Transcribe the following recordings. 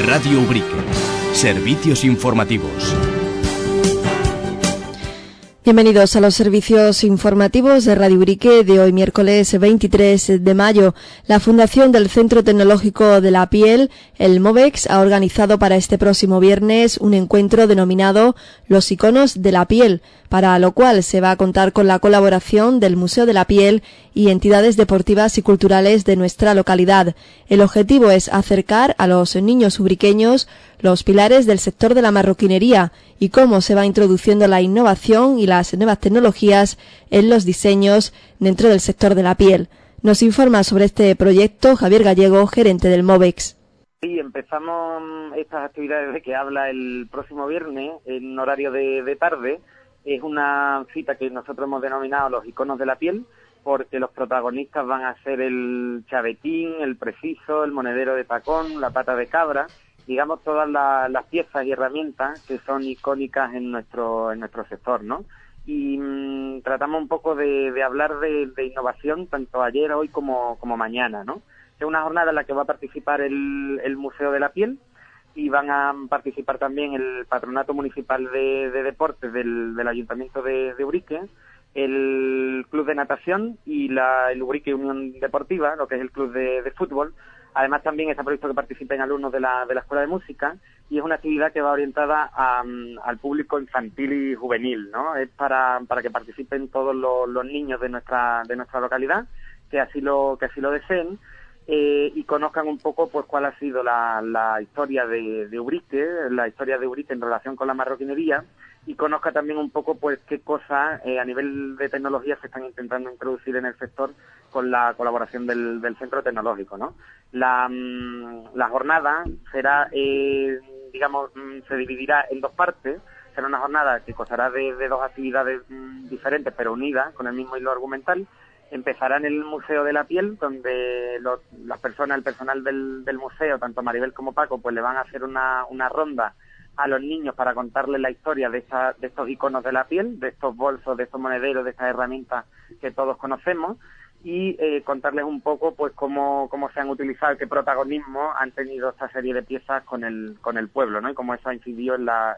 Radio Ubrique. Servicios informativos. Bienvenidos a los servicios informativos de Radio Ubrique de hoy, miércoles 23 de mayo. La Fundación del Centro Tecnológico de la Piel, el MOVEX, ha organizado para este próximo viernes un encuentro denominado Los Iconos de la Piel, para lo cual se va a contar con la colaboración del Museo de la Piel y entidades deportivas y culturales de nuestra localidad. El objetivo es acercar a los niños ubriqueños los pilares del sector de la marroquinería y cómo se va introduciendo la innovación y las nuevas tecnologías en los diseños dentro del sector de la piel. Nos informa sobre este proyecto Javier Gallego, gerente del MOVEX. Sí, empezamos estas actividades de que habla el próximo viernes en horario de tarde. Es una cita que nosotros hemos denominado los iconos de la piel, porque los protagonistas van a ser el chavetín, el preciso, el monedero de tacón, la pata de cabra, digamos todas las piezas y herramientas que son icónicas en nuestro sector, ¿no? Y tratamos un poco de hablar de innovación tanto ayer, hoy como mañana, ¿no? Es una jornada en la que va a participar el Museo de la Piel y van a participar también el Patronato Municipal de Deportes del Ayuntamiento de Ubrique, el Club de Natación y el Ubrique Unión Deportiva, lo que es el Club de Fútbol. Además también está previsto que participen alumnos de la Escuela de Música y es una actividad que va orientada al público infantil y juvenil, ¿no? Es para que participen todos los niños de nuestra localidad, que así lo deseen, y conozcan un poco pues cuál ha sido la historia de Ubrique, la historia de Ubrique en relación con la marroquinería, y conozca también un poco pues qué cosas a nivel de tecnología se están intentando introducir en el sector con la colaboración del centro tecnológico, ¿no? La jornada será, se dividirá en dos partes. Será una jornada que constará de dos actividades diferentes pero unidas con el mismo hilo argumental. Empezará en el Museo de la Piel, donde las personas, el personal del museo, tanto Maribel como Paco, pues le van a hacer una ronda a los niños para contarles la historia de estos iconos de la piel, de estos bolsos, de estos monederos, de estas herramientas que todos conocemos, y contarles un poco pues cómo se han utilizado, qué protagonismo han tenido esta serie de piezas con el pueblo, ¿no? Y cómo eso ha incidido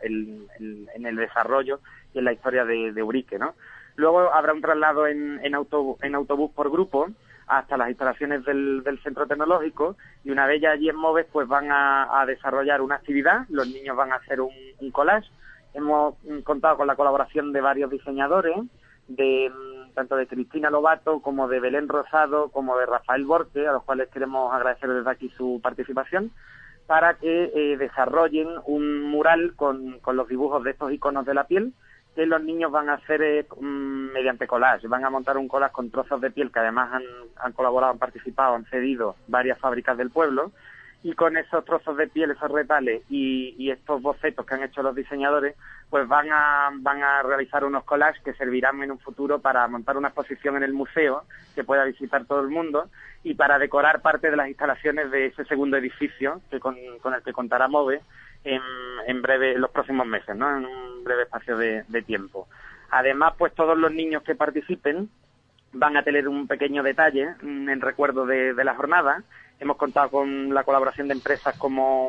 en el desarrollo y en la historia de Ubrique, ¿no? Luego habrá un traslado en autobús por grupo hasta las instalaciones del centro tecnológico, y una vez ya allí en MOVEX pues van a desarrollar una actividad. Los niños van a hacer un collage. Hemos contado con la colaboración de varios diseñadores, tanto de Cristina Lobato como de Belén Rosado como de Rafael Borque, a los cuales queremos agradecer desde aquí su participación, para que desarrollen un mural con los dibujos de estos iconos de la piel, que los niños van a hacer mediante collage. Van a montar un collage con trozos de piel que además han colaborado, han participado, han cedido varias fábricas del pueblo, y con esos trozos de piel, esos retales y estos bocetos que han hecho los diseñadores, pues van a realizar unos collages que servirán en un futuro para montar una exposición en el museo que pueda visitar todo el mundo y para decorar parte de las instalaciones de ese segundo edificio con el que contará MOVE en breve, en los próximos meses, ¿no? En un breve espacio de tiempo. Además, pues todos los niños que participen van a tener un pequeño detalle en recuerdo de la jornada. Hemos contado con la colaboración de empresas como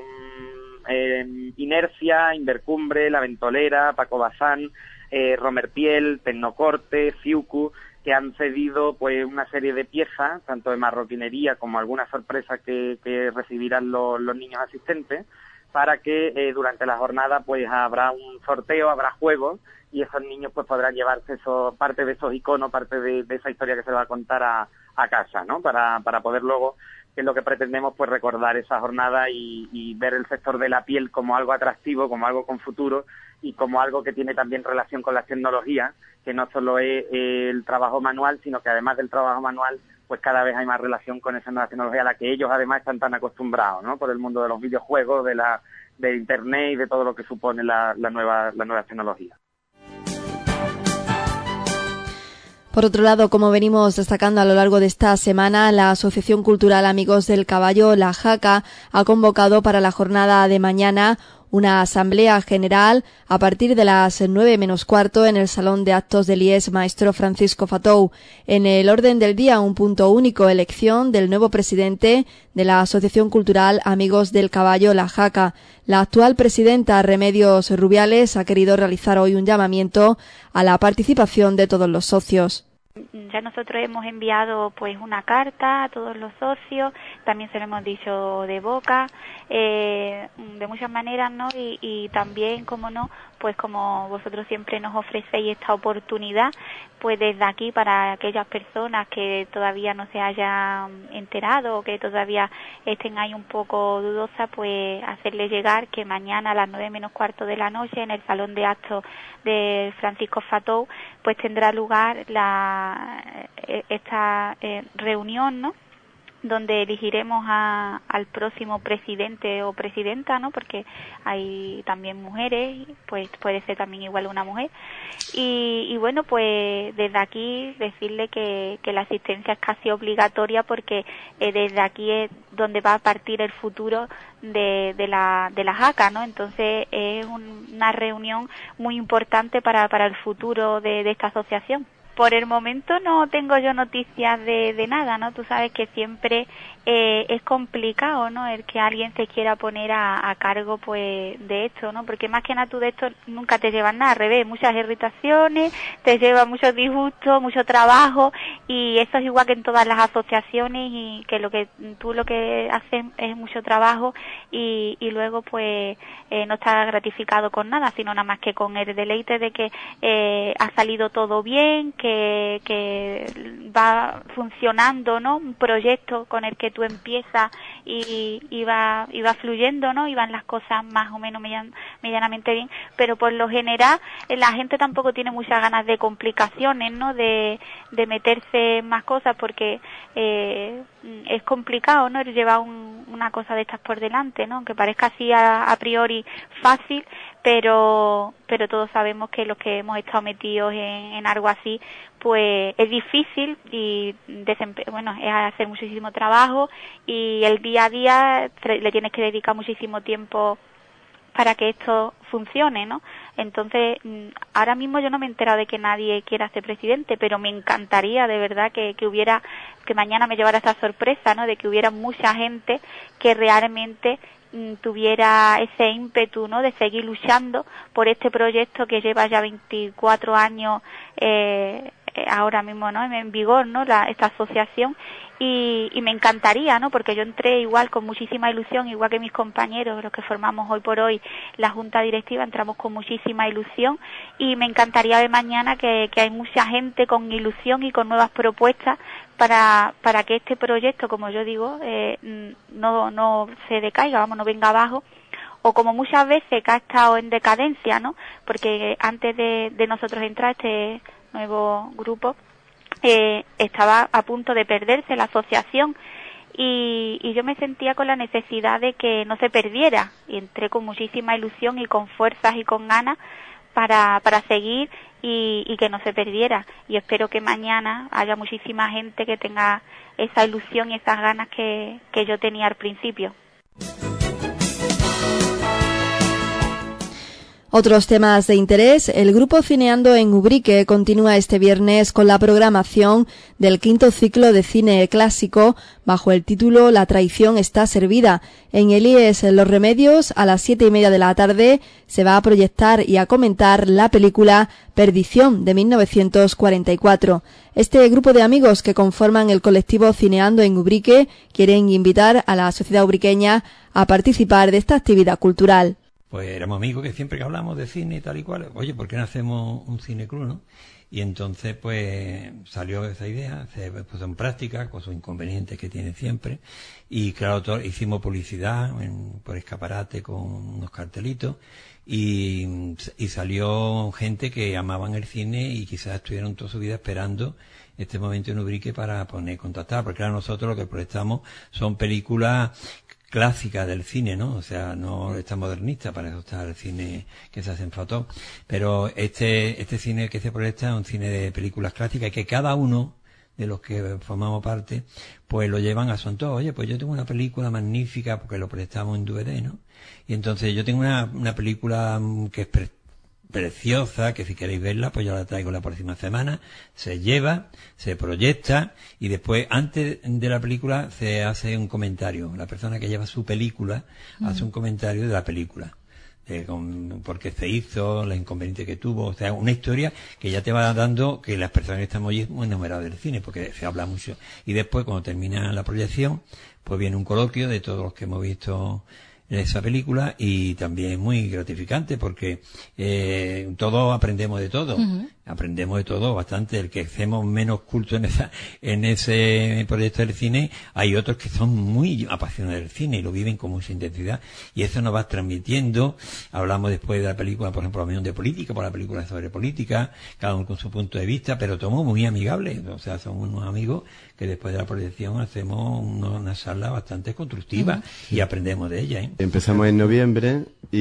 Inercia, Invercumbre, La Ventolera, Paco Bazán, Romerpiel, Tecnocorte, Fiucu, que han cedido pues una serie de piezas, tanto de marroquinería como algunas sorpresas que recibirán los niños asistentes, para que durante la jornada pues habrá un sorteo, habrá juegos, y esos niños pues podrán llevarse parte de esos iconos, parte de esa historia que se va a contar a casa, ¿no? Para poder luego, que es lo que pretendemos, pues recordar esa jornada y ver el sector de la piel como algo atractivo, como algo con futuro y como algo que tiene también relación con las tecnologías, que no solo es el trabajo manual, sino que además del trabajo manual pues cada vez hay más relación con esa nueva tecnología a la que ellos además están tan acostumbrados, ¿no? Por el mundo de los videojuegos, de internet y de todo lo que supone la nueva tecnología. Por otro lado, como venimos destacando a lo largo de esta semana, la Asociación Cultural Amigos del Caballo, la JACA, ha convocado para la jornada de mañana una asamblea general a partir de las 9 menos cuarto en el Salón de Actos del IES Maestro Francisco Fatou. En el orden del día, un punto único: elección del nuevo presidente de la Asociación Cultural Amigos del Caballo La Jaca. La actual presidenta, Remedios Rubiales, ha querido realizar hoy un llamamiento a la participación de todos los socios. Ya nosotros hemos enviado pues una carta a todos los socios, también se lo hemos dicho de boca, de muchas maneras, ¿no? Y también, como no, pues como vosotros siempre nos ofrecéis esta oportunidad, pues desde aquí, para aquellas personas que todavía no se hayan enterado o que todavía estén ahí un poco dudosas, pues hacerles llegar que mañana a las 9 menos cuarto de la noche en el Salón de Actos de Francisco Fatou pues tendrá lugar esta reunión, ¿no?, donde elegiremos al próximo presidente o presidenta, ¿no?, porque hay también mujeres, pues puede ser también igual una mujer. Y bueno, pues desde aquí decirle que la asistencia es casi obligatoria, porque desde aquí es donde va a partir el futuro de la Jaca, ¿no? Entonces es una reunión muy importante para el futuro de esta asociación. Por el momento no tengo yo noticias de nada, ¿no? Tú sabes que siempre es complicado, ¿no?, el que alguien se quiera poner a cargo, pues, de esto, ¿no? Porque más que nada tú de esto nunca te llevas nada, al revés, muchas irritaciones, te lleva muchos disgustos, mucho trabajo, y eso es igual que en todas las asociaciones, y que lo que haces es mucho trabajo, y luego, pues, no estás gratificado con nada, sino nada más que con el deleite de que ha salido todo bien, que va funcionando, ¿no?, un proyecto con el que tú empiezas y va fluyendo, ¿no?, y van las cosas más o menos medianamente bien, pero por lo general la gente tampoco tiene muchas ganas de complicaciones, ¿no?, de meterse en más cosas, porque es complicado, ¿no?, el llevar una cosa de estas por delante, ¿no?, aunque parezca así a priori fácil, pero todos sabemos que los que hemos estado metidos en algo así, pues es difícil, y es hacer muchísimo trabajo, y el día a día le tienes que dedicar muchísimo tiempo para que esto funcione, ¿no? Entonces, ahora mismo yo no me he enterado de que nadie quiera ser presidente, pero me encantaría de verdad que mañana me llevara esa sorpresa, ¿no?, de que hubiera mucha gente que realmente tuviera ese ímpetu, ¿no?, de seguir luchando por este proyecto que lleva ya 24 años ahora mismo, ¿no?, en vigor, ¿no?, esta asociación, y me encantaría, ¿no?, porque yo entré igual con muchísima ilusión, igual que mis compañeros, los que formamos hoy por hoy la Junta Directiva, entramos con muchísima ilusión, y me encantaría ver mañana que hay mucha gente con ilusión y con nuevas propuestas para que este proyecto, como yo digo, no se decaiga, vamos, no venga abajo, o como muchas veces que ha estado en decadencia, ¿no?, porque antes de nosotros entrar este nuevo grupo estaba a punto de perderse la asociación, y yo me sentía con la necesidad de que no se perdiera, y entré con muchísima ilusión y con fuerzas y con ganas para seguir y que no se perdiera, y espero que mañana haya muchísima gente que tenga esa ilusión y esas ganas que yo tenía al principio. Otros temas de interés. El grupo Cineando en Ubrique continúa este viernes con la programación del 5º ciclo de cine clásico bajo el título La traición está servida. En el IES Los Remedios, a las 7:30 de la tarde, se va a proyectar y a comentar la película Perdición, de 1944. Este grupo de amigos que conforman el colectivo Cineando en Ubrique quieren invitar a la sociedad ubriqueña a participar de esta actividad cultural. Pues éramos amigos que siempre que hablamos de cine y tal y cual, oye, ¿por qué no hacemos un cine club, no? Y entonces, pues, salió esa idea, se puso en práctica, con sus inconvenientes que tiene siempre, y claro, hicimos publicidad por escaparate con unos cartelitos, y salió gente que amaban el cine y quizás estuvieron toda su vida esperando este momento en Ubrique para poner contactar, porque claro, nosotros lo que proyectamos son películas clásica del cine, ¿no? O sea, no está modernista, para eso está el cine que se hace en Fatou. Pero este cine que se proyecta es un cine de películas clásicas, y que cada uno de los que formamos parte, pues lo llevan a su antojo. Oye, pues yo tengo una película magnífica, porque lo prestamos en DVD, ¿no? Y entonces yo tengo una película que es preciosa, que si queréis verla, pues yo la traigo la próxima semana, se lleva, se proyecta, y después, antes de la película, se hace un comentario. La persona que lleva su película hace un comentario de la película. Por qué se hizo, la inconveniente que tuvo, o sea, una historia que ya te va dando que las personas que estamos allí muy enamoradas del cine, porque se habla mucho. Y después, cuando termina la proyección, pues viene un coloquio de todos los que hemos visto esa película, y también muy gratificante, porque todos aprendemos de todo. Aprendemos de todo bastante. El que hacemos menos culto en ese proyecto del cine, hay otros que son muy apasionados del cine y lo viven con mucha intensidad, y eso nos va transmitiendo. Hablamos después de la película, por ejemplo, la opinión de política, por la película sobre política, cada uno con su punto de vista, pero somos muy amigables. O sea, somos unos amigos que después de la proyección hacemos una charla bastante constructiva y aprendemos de ella, ¿eh? Empezamos en noviembre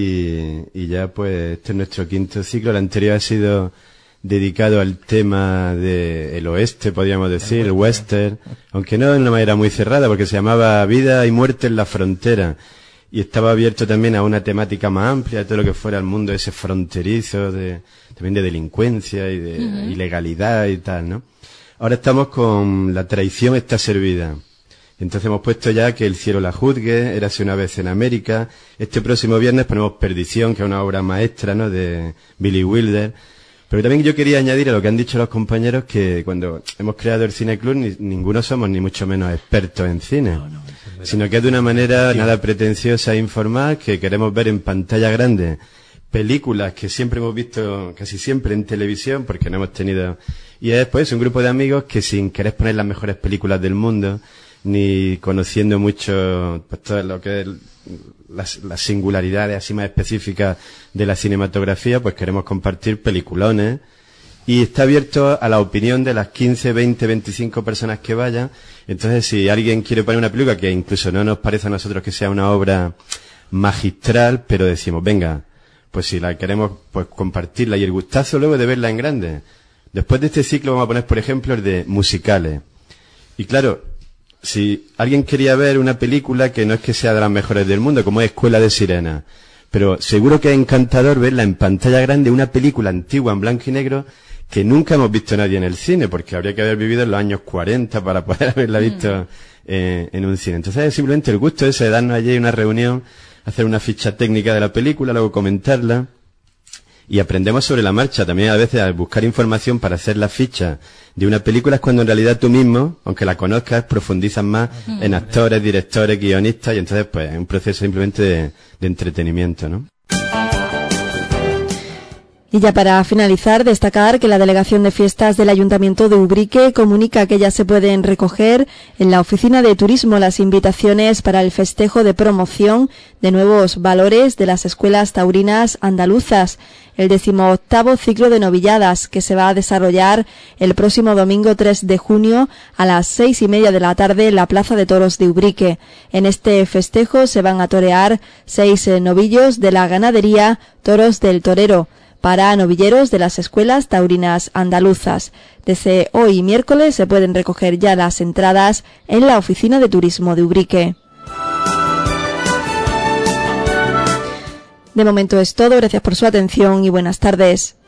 y ya pues este es nuestro quinto ciclo. El anterior ha sido dedicado al tema del oeste, podríamos decir, el western, aunque no de una manera muy cerrada, porque se llamaba Vida y Muerte en la Frontera, y estaba abierto también a una temática más amplia, de todo lo que fuera el mundo ese fronterizo, también de delincuencia y de ilegalidad y tal, ¿no? Ahora estamos con La traición está servida. Entonces hemos puesto ya Que el cielo la juzgue, Érase una vez en América. Este próximo viernes ponemos Perdición, que es una obra maestra, ¿no?, de Billy Wilder. Pero también yo quería añadir a lo que han dicho los compañeros, que cuando hemos creado el Cine Club ninguno somos ni mucho menos expertos en cine, sino que es de una manera nada pretenciosa e informal, que queremos ver en pantalla grande películas que siempre hemos visto casi siempre en televisión, porque no hemos tenido, y es pues un grupo de amigos que, sin querer poner las mejores películas del mundo, ni conociendo mucho pues todo lo que es las singularidades así más específicas de la cinematografía, pues queremos compartir peliculones, y está abierto a la opinión de las 15, 20, 25 personas que vayan. Entonces, si alguien quiere poner una película que incluso no nos parece a nosotros que sea una obra magistral, pero decimos, venga, pues si la queremos, pues compartirla, y el gustazo luego de verla en grande. Después de este ciclo vamos a poner, por ejemplo, el de musicales. Y claro, si alguien quería ver una película que no es que sea de las mejores del mundo, como es Escuela de Sirenas, pero seguro que es encantador verla en pantalla grande, una película antigua en blanco y negro que nunca hemos visto nadie en el cine, porque habría que haber vivido en los años 40 para poder haberla visto en un cine. Entonces es simplemente el gusto ese de darnos allí una reunión, hacer una ficha técnica de la película, luego comentarla, y aprendemos sobre la marcha. También a veces al buscar información para hacer la ficha de una película es cuando en realidad tú mismo, aunque la conozcas, profundizas más en actores, directores, guionistas, y entonces pues es un proceso simplemente de entretenimiento, ¿no? Y ya para finalizar, destacar que la Delegación de Fiestas del Ayuntamiento de Ubrique comunica que ya se pueden recoger en la Oficina de Turismo las invitaciones para el festejo de promoción de nuevos valores de las escuelas taurinas andaluzas, el 18º ciclo de novilladas, que se va a desarrollar el próximo domingo 3 de junio a las 6:30 de la tarde en la Plaza de Toros de Ubrique. En este festejo se van a torear 6 novillos de la ganadería Toros del Torero, para novilleros de las escuelas taurinas andaluzas. Desde hoy miércoles se pueden recoger ya las entradas en la Oficina de Turismo de Ubrique. De momento es todo, gracias por su atención y buenas tardes.